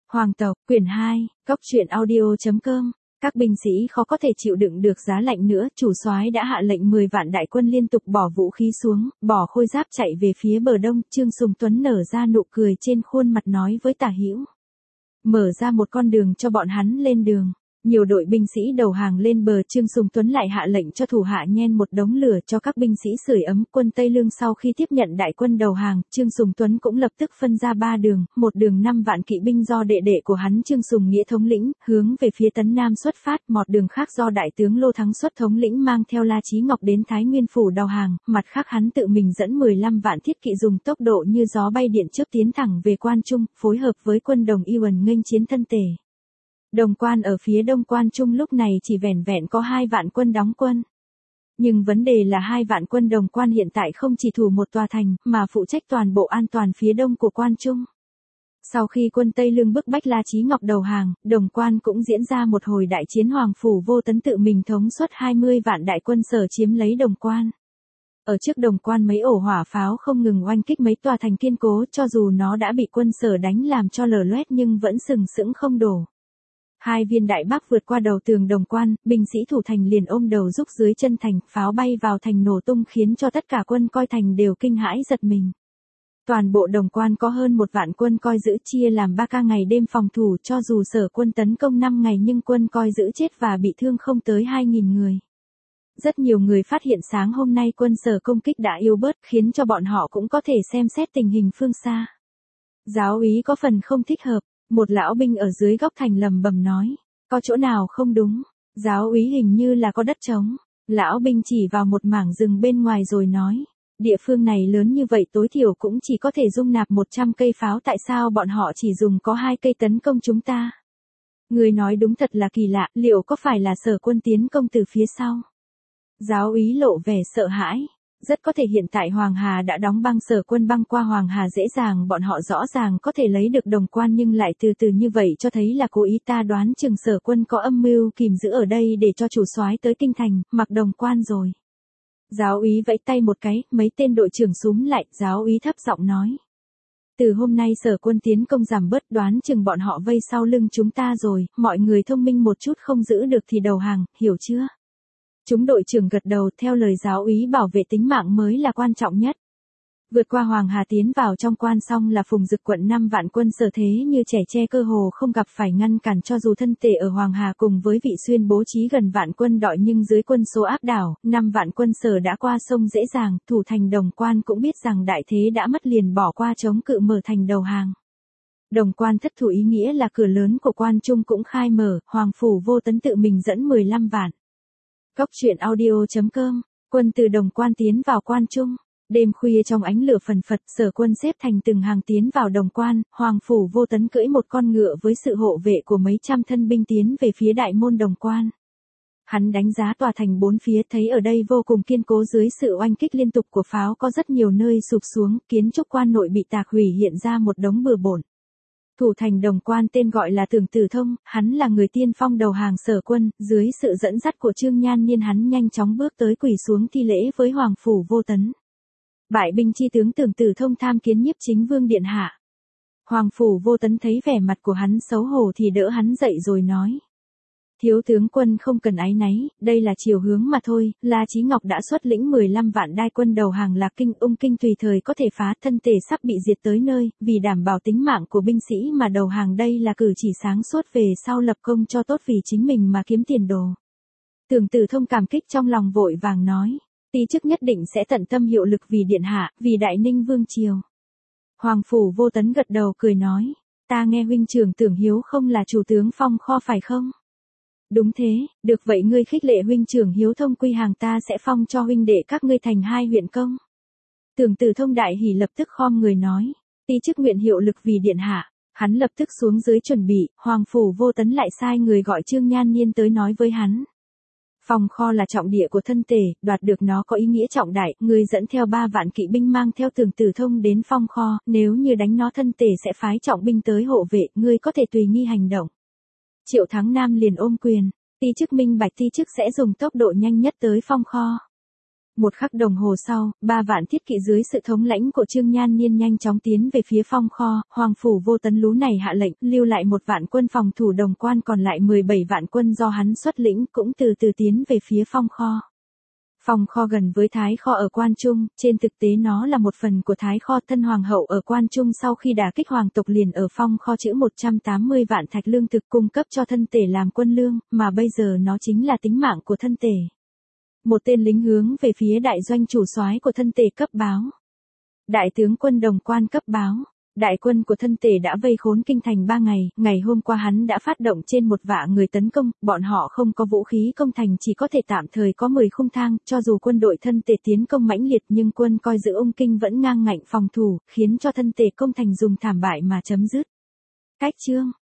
Hoàng tộc, quyển 2, Cóc truyện audio.com. Các binh sĩ khó có thể chịu đựng được giá lạnh nữa, chủ soái đã hạ lệnh 10 vạn đại quân liên tục bỏ vũ khí xuống, bỏ khôi giáp chạy về phía bờ đông. Trương Sùng Tuấn nở ra nụ cười trên khuôn mặt nói với Tả Hữu: mở ra một con đường cho bọn hắn lên đường. Nhiều đội binh sĩ đầu hàng lên bờ. Trương Sùng Tuấn lại hạ lệnh cho thủ hạ nhen một đống lửa cho các binh sĩ sưởi ấm. Quân Tây Lương sau khi tiếp nhận đại quân đầu hàng, Trương Sùng Tuấn cũng lập tức phân ra 3 đường, một đường 5 vạn kỵ binh do đệ đệ của hắn Trương Sùng Nghĩa thống lĩnh, hướng về phía Tấn Nam xuất phát, một đường khác do đại tướng Lô Thắng Xuất thống lĩnh mang theo La Chí Ngọc đến Thái Nguyên phủ đầu hàng, mặt khác hắn tự mình dẫn 15 vạn thiết kỵ dùng tốc độ như gió bay điện chớp tiến thẳng về Quan Trung, phối hợp với quân Đồng Y Uẩn nghênh chiến Thân Tề. Đồng Quan ở phía đông Quan Trung lúc này chỉ vẻn vẹn có 2 vạn quân đóng quân. Nhưng vấn đề là 2 vạn quân Đồng Quan hiện tại không chỉ thủ một tòa thành, mà phụ trách toàn bộ an toàn phía đông của Quan Trung. Sau khi quân Tây Lương bức bách La Chí Ngọc đầu hàng, Đồng Quan cũng diễn ra một hồi đại chiến. Hoàng phủ Vô Tấn tự mình thống suất 20 vạn đại quân sở chiếm lấy Đồng Quan. Ở trước Đồng Quan mấy ổ hỏa pháo không ngừng oanh kích mấy tòa thành kiên cố, cho dù nó đã bị quân Sở đánh làm cho lở loét nhưng vẫn sừng sững không đổ. 2 viên đại bác vượt qua đầu tường Đồng Quan, binh sĩ thủ thành liền ôm đầu rúc dưới chân thành, pháo bay vào thành nổ tung khiến cho tất cả quân coi thành đều kinh hãi giật mình. Toàn bộ Đồng Quan có hơn 1 vạn quân coi giữ chia làm 3 ca ngày đêm phòng thủ, cho dù Sở quân tấn công 5 ngày nhưng quân coi giữ chết và bị thương không tới 2.000 người. Rất nhiều người phát hiện sáng hôm nay quân Sở công kích đã yếu bớt, khiến cho bọn họ cũng có thể xem xét tình hình phương xa. Giáo úy có phần không thích hợp. Một lão binh ở dưới góc thành lầm bầm nói, có chỗ nào không đúng? Giáo úy hình như là có đất trống. Lão binh chỉ vào một mảng rừng bên ngoài rồi nói, địa phương này lớn như vậy tối thiểu cũng chỉ có thể dung nạp 100 cây pháo, tại sao bọn họ chỉ dùng có 2 cây tấn công chúng ta? Người nói đúng thật là kỳ lạ, liệu có phải là Sở quân tiến công từ phía sau? Giáo úy lộ vẻ sợ hãi. Rất có thể hiện tại Hoàng Hà đã đóng băng, Sở quân băng qua Hoàng Hà dễ dàng, bọn họ rõ ràng có thể lấy được Đồng Quan nhưng lại từ từ như vậy cho thấy là cố ý. Ta đoán chừng Sở quân có âm mưu kìm giữ ở đây để cho chủ soái tới kinh thành, mặc Đồng Quan rồi. Giáo úy vẫy tay một cái, mấy tên đội trưởng xúm lại, giáo úy thấp giọng nói. Từ hôm nay Sở quân tiến công giảm bớt, đoán chừng bọn họ vây sau lưng chúng ta rồi, mọi người thông minh một chút, không giữ được thì đầu hàng, hiểu chưa? Chúng đội trưởng gật đầu, theo lời giáo úy, bảo vệ tính mạng mới là quan trọng nhất. Vượt qua Hoàng Hà tiến vào trong Quan xong là Phùng Dực quận 5 vạn quân Sở thế như trẻ tre, cơ hồ không gặp phải ngăn cản, cho dù Thân Tề ở Hoàng Hà cùng với Vị Xuyên bố trí gần vạn quân đội nhưng dưới quân số áp đảo, 5 vạn quân Sở đã qua sông dễ dàng. Thủ thành Đồng Quan cũng biết rằng đại thế đã mất liền bỏ qua chống cự mở thành đầu hàng. Đồng Quan thất thủ ý nghĩa là cửa lớn của Quan Trung cũng khai mở. Hoàng phủ Vô Tấn tự mình dẫn 15 vạn. Cóc truyện audio.com. Quân từ Đồng Quan tiến vào Quan Trung. Đêm khuya trong ánh lửa phần phật, Sở quân xếp thành từng hàng tiến vào Đồng Quan. Hoàng phủ Vô Tấn cưỡi một con ngựa với sự hộ vệ của mấy trăm thân binh tiến về phía đại môn Đồng Quan. Hắn đánh giá tòa thành 4 phía, thấy ở đây vô cùng kiên cố, dưới sự oanh kích liên tục của pháo có rất nhiều nơi sụp xuống, kiến trúc quan nội bị tạc hủy, hiện ra một đống bừa bộn. Thủ thành Đồng Quan tên gọi là Tưởng Tử Thông, hắn là người tiên phong đầu hàng Sở quân, dưới sự dẫn dắt của Trương Nhan Niên hắn nhanh chóng bước tới quỳ xuống thi lễ với Hoàng phủ Vô Tấn. Bại binh chi tướng Tưởng Tử Thông tham kiến Nhiếp Chính Vương điện hạ. Hoàng phủ Vô Tấn thấy vẻ mặt của hắn xấu hổ thì đỡ hắn dậy rồi nói. Thiếu tướng quân không cần áy náy, đây là chiều hướng mà thôi. La Chí Ngọc đã xuất lĩnh 15 vạn đại quân đầu hàng Lạc Kinh, Ung Kinh tùy thời có thể phá. Thân Tề sắp bị diệt tới nơi, vì đảm bảo tính mạng của binh sĩ mà đầu hàng, đây là cử chỉ sáng suốt, về sau lập công cho tốt vì chính mình mà kiếm tiền đồ. Tưởng Tử Thông cảm kích trong lòng, vội vàng nói, ti chức nhất định sẽ tận tâm hiệu lực vì điện hạ, vì Đại Ninh vương triều. Hoàng phủ Vô Tấn gật đầu cười nói, ta nghe huynh trưởng Tưởng Hiếu không là chủ tướng Phong Kho phải không? Đúng thế, được vậy ngươi khích lệ huynh trưởng Hiếu Thông quy hàng, ta sẽ phong cho huynh đệ các ngươi thành 2 huyện công. Tưởng Tử Thông đại hỉ, lập tức khom người nói, ti chức nguyện hiệu lực vì điện hạ. Hắn lập tức xuống dưới chuẩn bị. Hoàng phủ Vô Tấn lại sai người gọi Trương Nhan Niên tới nói với hắn. Phong Kho là trọng địa của Thân Tề, đoạt được nó có ý nghĩa trọng đại, ngươi dẫn theo 3 vạn kỵ binh mang theo Tưởng Tử Thông đến Phong Kho, nếu như đánh nó Thân Tề sẽ phái trọng binh tới hộ vệ, ngươi có thể tùy nghi hành động. Triệu Thắng Nam liền ôm quyền, ti chức minh bạch, ti chức sẽ dùng tốc độ nhanh nhất tới Phong Kho. Một khắc đồng hồ sau, 3 vạn thiết kỵ dưới sự thống lãnh của Trương Nhan Niên nhanh chóng tiến về phía Phong Kho, Hoàng phủ Vô Tấn Lú này hạ lệnh, lưu lại 1 vạn quân phòng thủ Đồng Quan, còn lại 17 vạn quân do hắn xuất lĩnh cũng từ từ tiến về phía Phong Kho. Phong Kho gần với Thái Kho ở Quan Trung, trên thực tế nó là một phần của Thái Kho. Thân hoàng hậu ở Quan Trung sau khi đả kích hoàng tộc liền ở Phong Kho trữ 180 vạn thạch lương thực cung cấp cho thân tể làm quân lương, mà bây giờ nó chính là tính mạng của thân tể. Một tên lính hướng về phía đại doanh chủ soái của thân tể cấp báo. Đại tướng quân Đồng Quan cấp báo. Đại quân của thân tể đã vây khốn kinh thành 3 ngày, ngày hôm qua hắn đã phát động trên 1 vạn người tấn công, bọn họ không có vũ khí công thành, chỉ có thể tạm thời có 10 khung thang, cho dù quân đội thân tể tiến công mãnh liệt nhưng quân coi giữ Ung Kinh vẫn ngang ngạnh phòng thủ, khiến cho thân tể công thành dùng thảm bại mà chấm dứt. Cách chương